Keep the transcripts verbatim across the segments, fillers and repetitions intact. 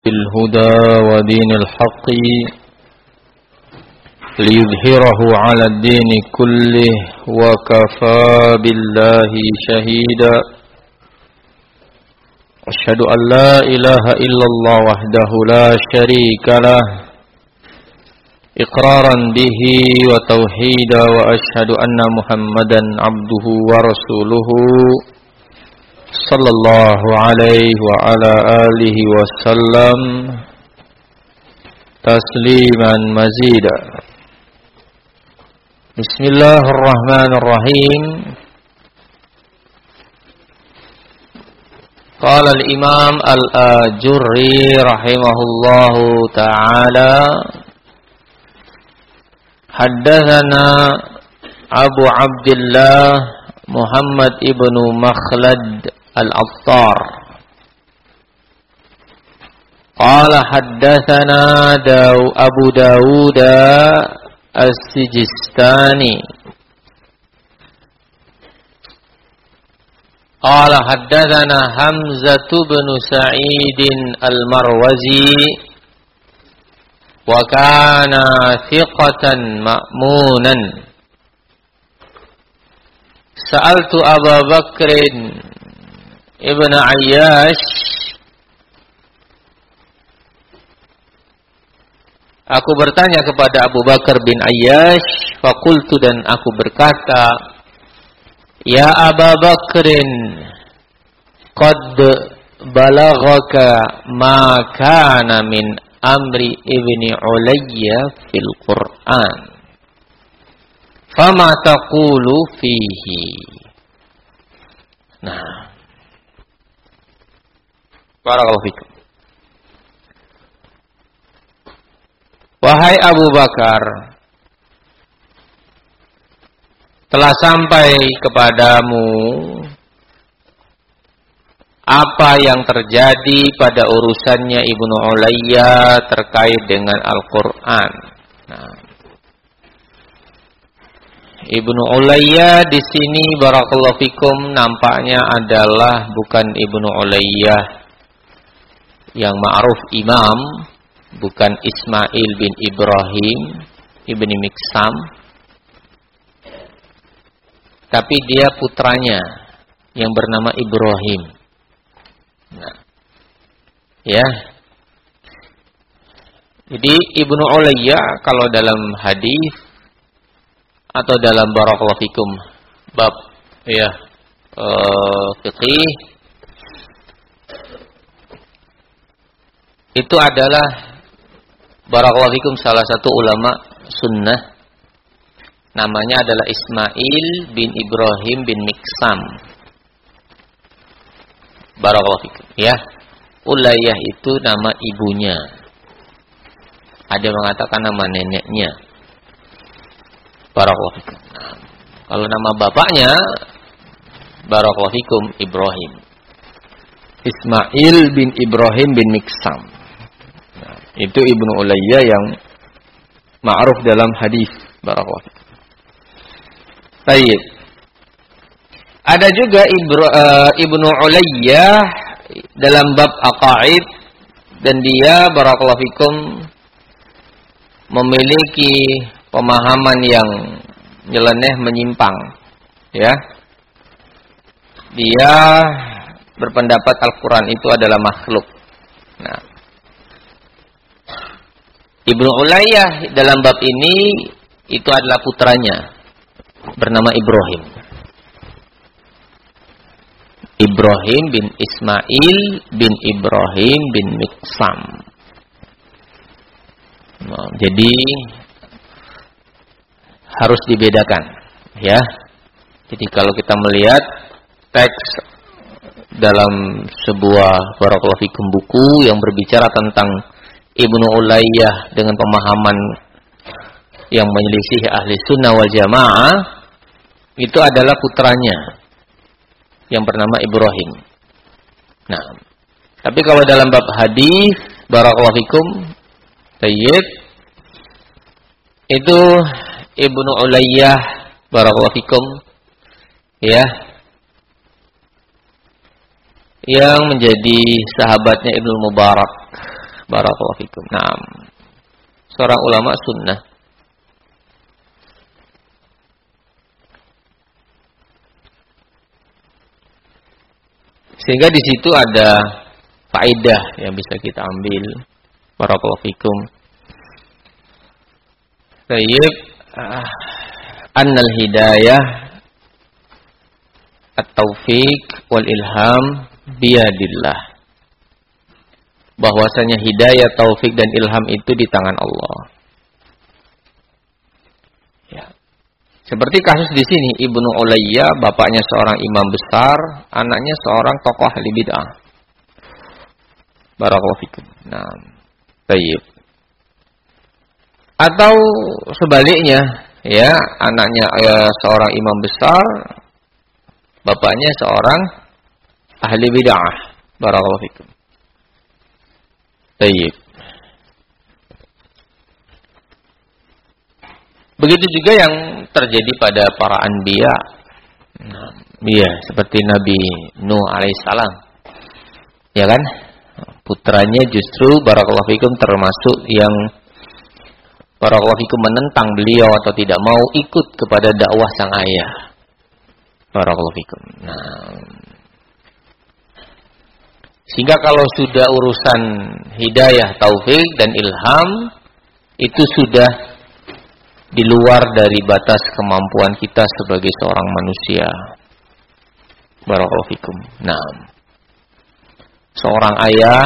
بالهدى ودين الحق ليظهره على الدين كله وكفى بالله شهيدا أشهد أن لا إله إلا الله وحده لا شريك له إقرارا به وتوحيدا وأشهد أن محمدا عبده ورسوله صلى الله عليه وعلى آله وسلم تسليما مزيدا بسم الله الرحمن الرحيم قال الإمام الآجري رحمه الله تعالى حدثنا أبو عبد الله محمد ابن مخلد العطار قال حدثنا داو أبو داود السجستاني قال حدثنا حمزة بن سعيد المروزي وكان ثقة مأمونا سألت أبا بكر Ibn Ayyash, aku bertanya kepada Abu Bakar bin Ayyash, fakultu dan aku berkata, Ya Aba Bakrin, qad balaghaka ma kana min amri ibni Ulayya fil Qur'an, fama taqulu fihi. Nah, barakallahu fikum. Wahai Abu Bakar, telah sampai kepadamu apa yang terjadi pada urusannya Ibnu Ulayya terkait dengan Al-Qur'an. Nah, Ibnu Ulayya di sini barakallahu fikum nampaknya adalah bukan Ibnu Ulayya yang ma'ruf imam, bukan Ismail bin Ibrahim ibni Miksam, tapi dia putranya yang bernama Ibrahim. Nah, ya. Jadi Ibnu Ulayya kalau dalam hadis atau dalam barakallahu fikum bab ya uh, fiqih itu adalah barakallahu fikum salah satu ulama sunnah, namanya adalah Ismail bin Ibrahim bin Miksam. Barakallahu fikum ya. Ulayyah itu nama ibunya, ada yang mengatakan nama neneknya. Barakallahu fikum. Nah, kalau nama bapaknya barakallahu fikum Ibrahim, Ismail bin Ibrahim bin Miksam. Itu Ibnu Ulayya yang ma'ruf dalam hadis. Barakallahu fikum. Baik. Ada juga Ibru, uh, Ibnu Ulayya dalam bab aqaid, dan dia barakallahu fikum memiliki pemahaman yang nyeleneh, menyimpang. Ya. Dia berpendapat Al-Qur'an itu adalah makhluk. Nah, Ibnu Ulayya dalam bab ini itu adalah putranya bernama Ibrahim. Ibrahim bin Ismail bin Ibrahim bin Miksam. Nah, jadi harus dibedakan, ya. Jadi kalau kita melihat teks dalam sebuah barakallahu fikum buku yang berbicara tentang Ibnu Ulayya dengan pemahaman yang menyelisih ahli sunnah wal jamaah, itu adalah putranya yang bernama Ibrahim. Nah, tapi kalau dalam bab hadis barakallahu fikum tayyib, itu Ibnu Ulayya barakallahu fikum ya, yang menjadi sahabatnya Ibnu Mubarak Barakallahu fikum. Nah, seorang ulama sunnah. Sehingga di situ ada faedah yang bisa kita ambil. Barakallahu fikum. Tayyib, uh, annal hidayah at-taufiq wal ilham biyadillah. Bahwasanya hidayah, taufik dan ilham itu di tangan Allah. Ya. Seperti kasus di sini, Ibnu Ulayya, bapaknya seorang imam besar, anaknya seorang tokoh ahli bid'ah. Barakallahu fikum. Nah, baik. Atau sebaliknya, ya, anaknya ya, seorang imam besar, bapaknya seorang ahli bid'ah. Barakallahu fikum. Baik. Begitu juga yang terjadi pada para anbiya. Nah, iya, seperti Nabi Nuh alaihissalam. Ya kan? Putranya justru barakallahu fikum termasuk yang barakallahu fikum menentang beliau atau tidak mau ikut kepada dakwah sang ayah. Barakallahu fikum. Nah, sehingga kalau sudah urusan hidayah, taufik dan ilham itu sudah di luar dari batas kemampuan kita sebagai seorang manusia. Barakallahu fikum. Nah, seorang ayah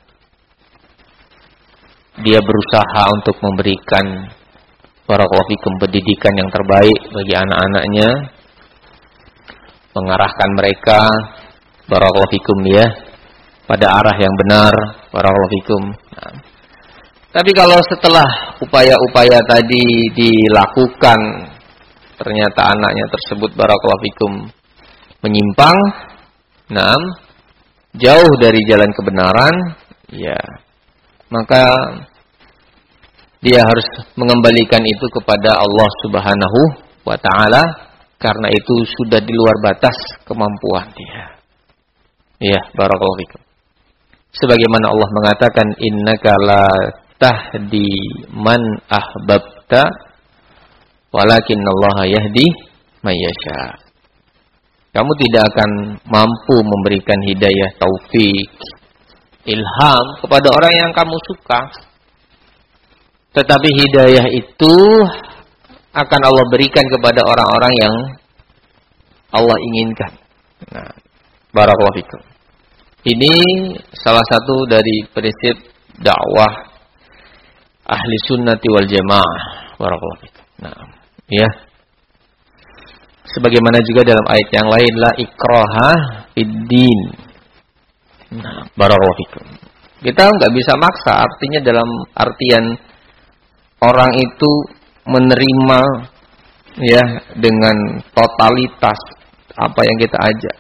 dia berusaha untuk memberikan barakallahu fikum pendidikan yang terbaik bagi anak-anaknya, mengarahkan mereka barakallahu fikum ya pada arah yang benar, barakallahu fikum. Nah, tapi kalau setelah upaya-upaya tadi dilakukan, ternyata anaknya tersebut barakallahu fikum menyimpang, nah, jauh dari jalan kebenaran, ya, maka dia harus mengembalikan itu kepada Allah Subhanahu wa taala, karena itu sudah di luar batas kemampuan dia. Ya, barakallahu fikum. Sebagaimana Allah mengatakan, innaka la tahdi man ahbabta walakinnallaha yahdi may yasha. Kamu tidak akan mampu memberikan hidayah, taufik, ilham kepada orang yang kamu suka. Tetapi hidayah itu akan Allah berikan kepada orang-orang yang Allah inginkan. Nah, barakallahu fikum. Ini salah satu dari prinsip dakwah ahli sunnati wal jamaah. Barakallahu fikum. Nah, ya. Sebagaimana juga dalam ayat yang lain, la ikraha fid-din. Nah, barakallahu fikum. Kita nggak bisa maksa, artinya dalam artian orang itu menerima ya dengan totalitas apa yang kita ajak.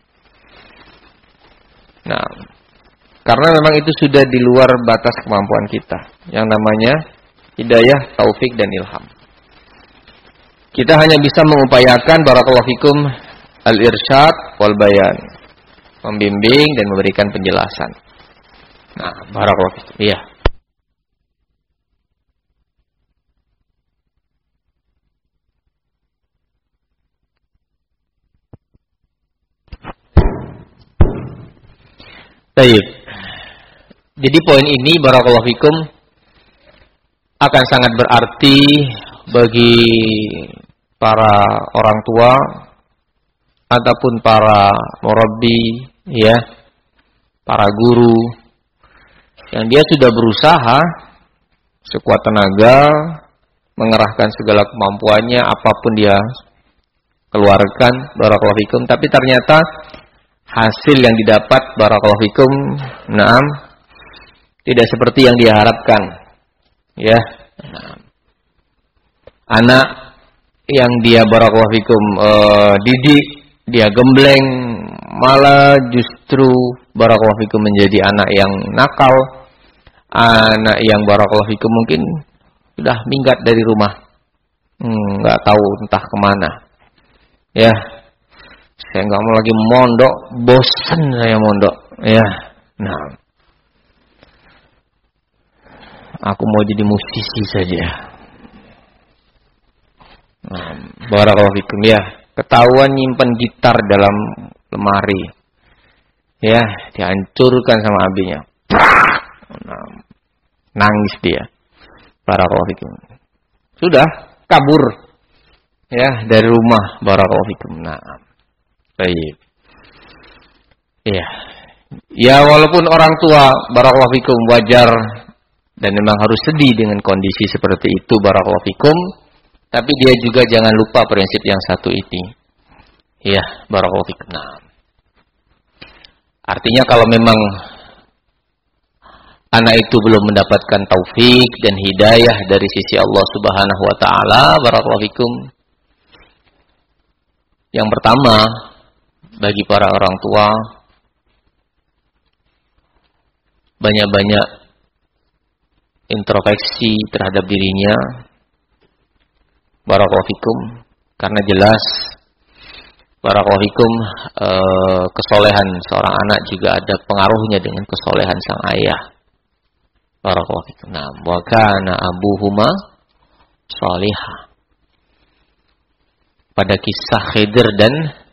Nah, karena memang itu sudah di luar batas kemampuan kita, yang namanya hidayah, taufik dan ilham. Kita hanya bisa mengupayakan barakallahu fikum al-irsyad wal bayan, membimbing dan memberikan penjelasan. Nah, barakallahu fikum. Iya. Baik. Jadi poin ini barakallahu fikum akan sangat berarti bagi para orang tua ataupun para murabbi ya, para guru yang dia sudah berusaha sekuat tenaga mengerahkan segala kemampuannya apapun dia keluarkan barakallahu fikum, tapi ternyata hasil yang didapat barakallahu fikum naam tidak seperti yang diharapkan ya. Nah, anak yang dia barakallahu fikum uh, didik, dia gembleng, malah justru barakallahu fikum menjadi anak yang nakal, anak yang barakallahu fikum mungkin sudah minggat dari rumah, nggak hmm, tahu entah kemana ya. Saya nggak mau lagi mondok, bosan saya mondok ya. Nah, aku mau jadi musisi saja. Nah, barakallahu fikum ya. Ketahuan nyimpen gitar dalam lemari. Ya, dihancurkan sama abinya. Nah, nangis dia. Barakallahu fikum. Sudah kabur ya dari rumah. Barakallahu fikum. Nah, baik. Ya. Ya walaupun orang tua barakallahu fikum wajar dan memang harus sedih dengan kondisi seperti itu barakallahu fikum, tapi dia juga jangan lupa prinsip yang satu ini. Ya, barakallahu fikum. Nah, artinya kalau memang anak itu belum mendapatkan taufik dan hidayah dari sisi Allah Subhanahu wa taala, barakallahu fikum. Yang pertama, bagi para orang tua, banyak-banyak introspeksi terhadap dirinya, barakallahu fikum, karena jelas barakallahu fikum eh, kesolehan seorang anak juga ada pengaruhnya dengan kesolehan sang ayah. Barakallahu fikum. Nah, wa kana abuhuma shalihah. Pada kisah Khidir dan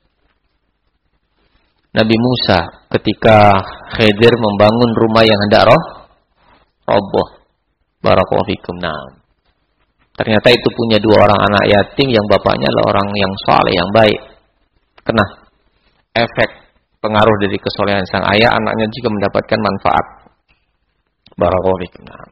Nabi Musa ketika Khidir membangun rumah yang hendak roh roboh. Barakallahu fikum. Nah, ternyata itu punya dua orang anak yatim yang bapaknya adalah orang yang saleh, yang baik. Kena efek pengaruh dari kesolehan sang ayah, anaknya juga mendapatkan manfaat. Barakallahu fikum. Nah.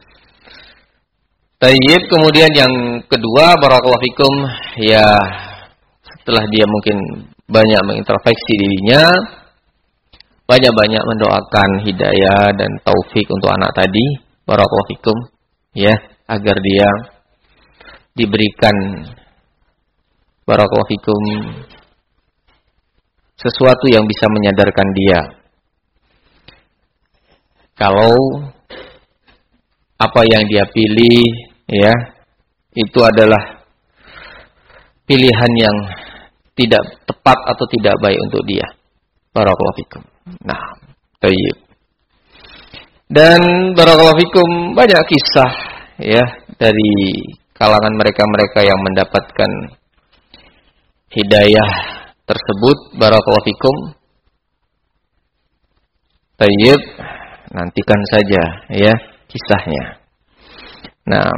Tayyib, kemudian yang kedua barakallahu fikum, ya setelah dia mungkin banyak mengintrospeksi dirinya, banyak-banyak mendoakan hidayah dan taufik untuk anak tadi, barakallahu fikum, ya, agar dia diberikan barakallahu fikum sesuatu yang bisa menyadarkan dia kalau apa yang dia pilih, ya, itu adalah pilihan yang tidak tepat atau tidak baik untuk dia. Barakallahu fikum. Nah, tayyib. Dan barakallahu fikum banyak kisah, ya, dari kalangan mereka-mereka yang mendapatkan hidayah tersebut. Barakallahu fikum. Tayyib. Nantikan saja, ya, kisahnya. Nah,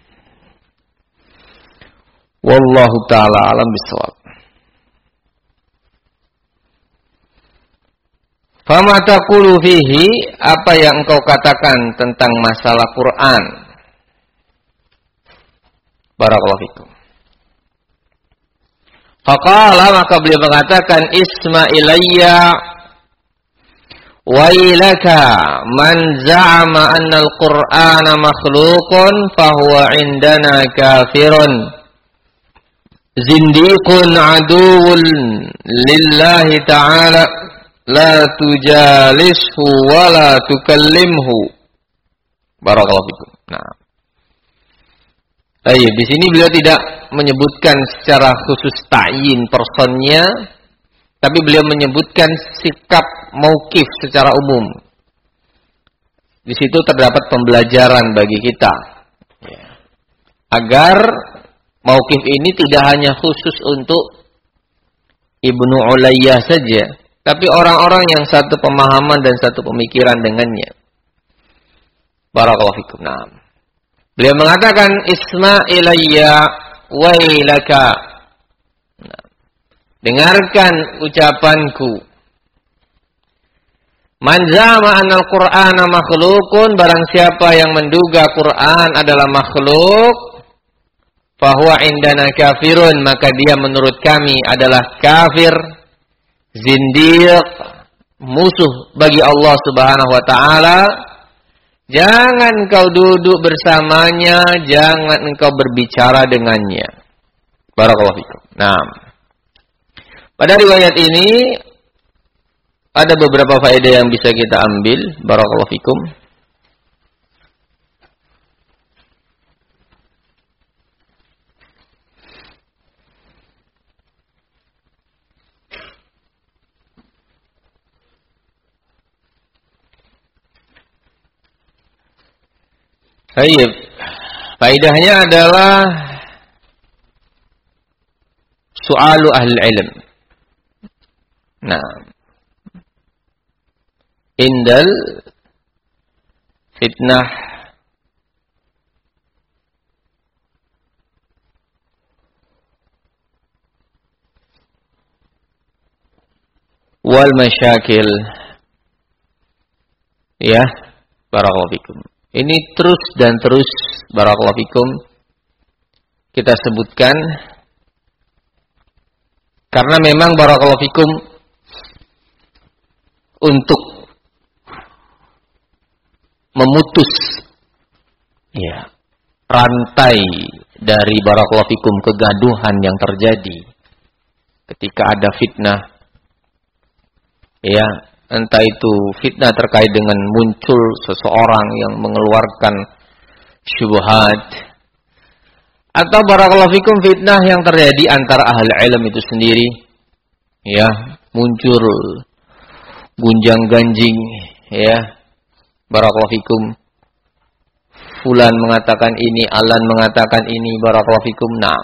wallahu ta'ala alam bisawab. Fama taqulu fihi, apa yang engkau katakan tentang masalah Quran? Barakallahu fikum. Faqala, maka beliau mengatakan, isma ilayya wailaka man za'ama anna al-Qur'ana makhluqun fahuwa indana kafirun zindiqun aduwwun lillahi ta'ala la tujalishu wa la tukallimhu. Barakallahu fikum. Nah, Ayo, di sini beliau tidak menyebutkan secara khusus ta'yin personnya, tapi beliau menyebutkan sikap mauqif secara umum. Di situ terdapat pembelajaran bagi kita, ya, agar mauqif ini tidak hanya khusus untuk Ibnu Ulayyah saja, tapi orang-orang yang satu pemahaman dan satu pemikiran dengannya. Barakallahu fikum. Nah, beliau mengatakan isma ilayya wailaka. Nah, dengarkan ucapanku. Man zama anal Qur'ana makhluqun, barang siapa yang menduga Quran adalah makhluk, fahuwa indana kafirun, maka dia menurut kami adalah kafir, zindiq, musuh bagi Allah Subhanahu wa taala. Jangan kau duduk bersamanya, jangan engkau berbicara dengannya. Barakallahu fikum. Nah, pada riwayat ini ada beberapa faedah yang bisa kita ambil. Barakallahu fikum. Baik. Faedahnya adalah su'alu ahli ilm. Nah, indal fitnah wal masyakil. Ya, barakallahu fikum. Ini terus dan terus barakallahu fikum kita sebutkan karena memang barakallahu fikum untuk memutus ya rantai dari barakallahu fikum kegaduhan yang terjadi ketika ada fitnah, ya entah itu fitnah terkait dengan muncul seseorang yang mengeluarkan syubhat, atau barakallahu fikum fitnah yang terjadi antara ahli ilm itu sendiri, ya muncul gunjang ganjing, ya barakallahu fikum fulan mengatakan ini, alan mengatakan ini, barakallahu fikum. Nah,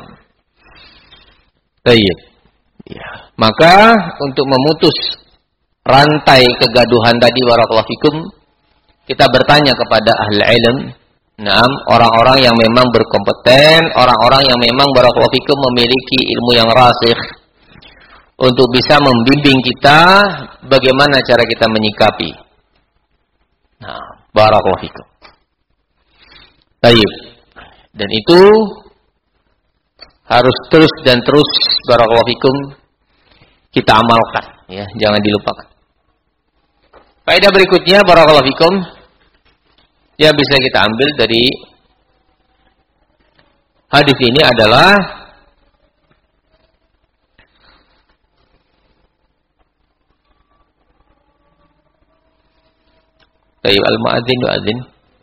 baik. Ya, maka untuk memutus rantai kegaduhan tadi barakallahu fikum, kita bertanya kepada ahli ilm, naam, orang-orang yang memang berkompeten, orang-orang yang memang barakallahu fikum memiliki ilmu yang rasikh untuk bisa membimbing kita bagaimana cara kita menyikapi. Nah, barakallahu fikum. Baik. Dan itu harus terus dan terus barakallahu fikum kita amalkan, ya, jangan dilupakan. Faedah berikutnya barakallahu fikum yang bisa kita ambil dari hadis ini adalah Tayyib al-mu'adzin yu'adzin.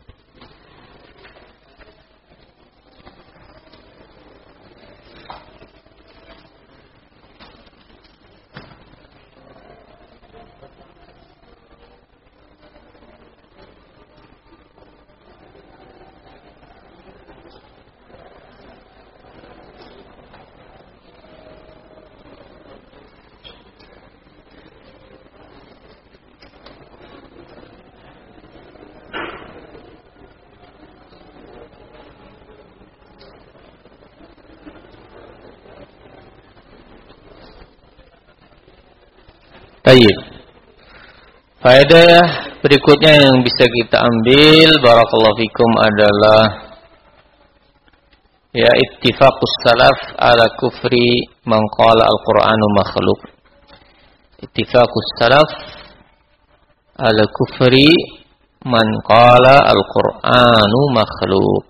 Baik. Faedah berikutnya yang bisa kita ambil barakallahu fikum adalah ya ittifaqus salaf ala kufri man qala al-Qur'anu makhluq. Ittifaqus salaf ala kufri man qala al-Qur'anu makhluq.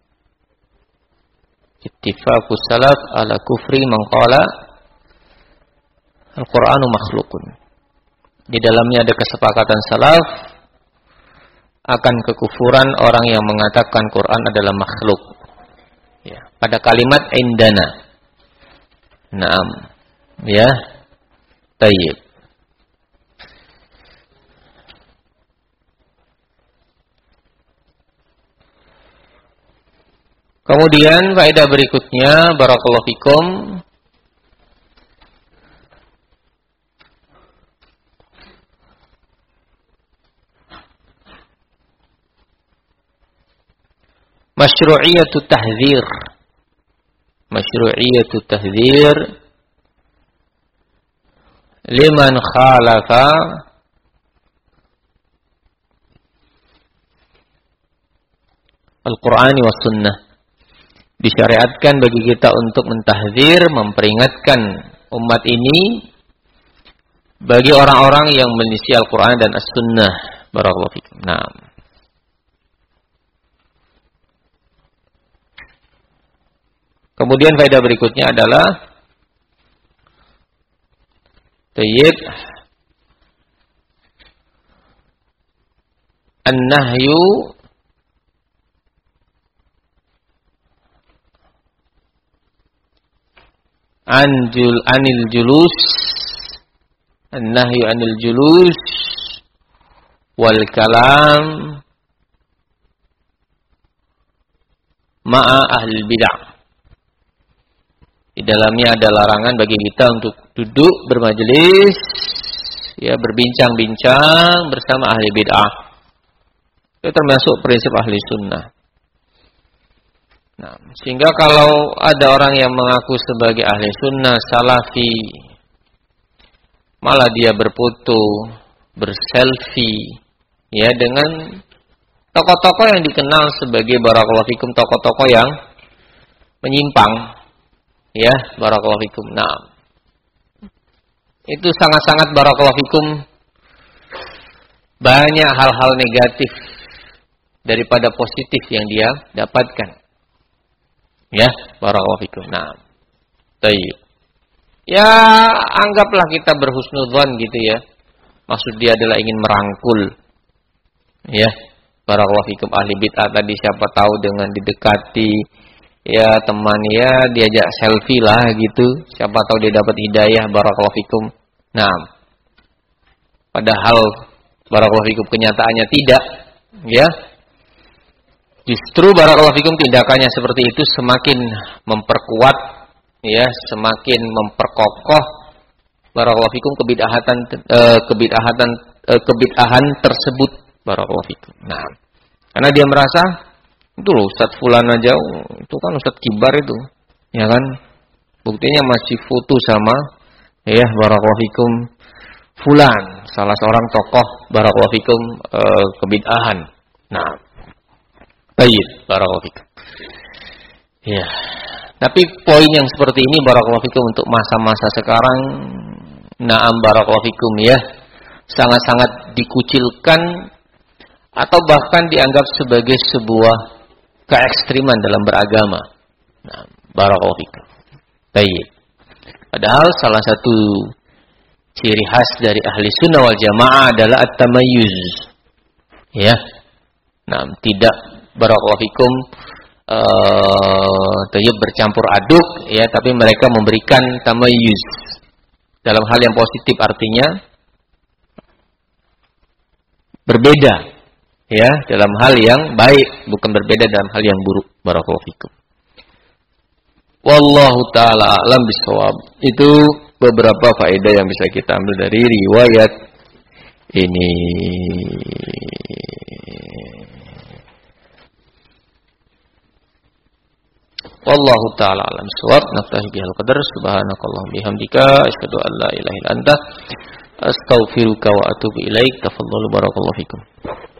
Ittifaqus salaf ala kufri man qala al-Qur'anu makhluqun. Di dalamnya ada kesepakatan salaf akan kekufuran orang yang mengatakan Quran adalah makhluk. Ya, pada kalimat indana. Naam. Ya. Tayyib. Kemudian faedah berikutnya barakallahu fikum masyru'iyatu tahdzir. Masyru'iyatu tahdzir liman khalafa Al-Qur'ani was sunnah. Disyariatkan bagi kita untuk mentahdzir, memperingatkan umat ini bagi orang-orang yang menyelisih Al-Qur'an dan As-Sunnah. Barakallahu fikum. Naam. Kemudian faedah berikutnya adalah tayyib an-nahyu anjul anil julus an-nahyu anil julus wal kalam ma'a ahli bid'ah. Di dalamnya ada larangan bagi kita untuk duduk bermajelis, ya, berbincang-bincang bersama ahli bid'ah. Itu termasuk prinsip ahli sunnah. Nah, sehingga kalau ada orang yang mengaku sebagai ahli sunnah, salafi, malah dia berfoto, berselfie, ya, dengan tokoh-tokoh yang dikenal sebagai barakallahu fikum, tokoh-tokoh yang menyimpang, ya, barakallahu fikum. Nah, itu sangat-sangat barakallahu fikum banyak hal-hal negatif daripada positif yang dia dapatkan. Ya, barakallahu fikum. Nah, baik. Ya, anggaplah kita berhusnudzon gitu ya. Maksud dia adalah ingin merangkul. Ya, barakallahu fikum ahli bid'ah tadi, siapa tahu dengan didekati, ya teman, ya diajak selfie lah gitu, siapa tahu dia dapat hidayah, barakallahu fikum. Nah, padahal barakallahu fikum kenyataannya tidak, ya. Justru barakallahu fikum tindakannya seperti itu semakin memperkuat, ya, semakin memperkokoh barakallahu fikum kebid'ahatan eh, kebid'ahatan eh, kebid'ahan tersebut, barakallahu fikum. Nah, karena dia merasa itu loh Ustaz fulan aja, itu kan Ustaz kibar itu, ya kan? Buktinya masih foto sama, ya, barakallahu fikum fulan, salah seorang tokoh barakallahu fikum eh, kebid'ahan. Nah, baik, barakallahu fikum. Ya. Tapi poin yang seperti ini barakallahu fikum untuk masa-masa sekarang, na'am barakallahu fikum, ya, sangat-sangat dikucilkan atau bahkan dianggap sebagai sebuah keekstriman dalam beragama. Nah, barakallahu fikum. Baik. Padahal salah satu ciri khas dari ahli sunnah wal jamaah adalah at-tamayyuz. Ya. Nah, tidak barakallahu fikum Uh, tayyib bercampur aduk, ya, tapi mereka memberikan tamayyuz dalam hal yang positif, artinya berbeda, ya, dalam hal yang baik, bukan berbeda dalam hal yang buruk, barakallahu fikum. Wallahu taala a'lam bishawab. Itu beberapa faedah yang bisa kita ambil dari riwayat ini. Wallahu ta'ala alam shawab. Naktahi bihal qadar. Subhanakallah bihamdika asyhadu an la ilaha illa anta astaghfiruka wa atubu ilaik. Tafadhalu barakallahu fikum.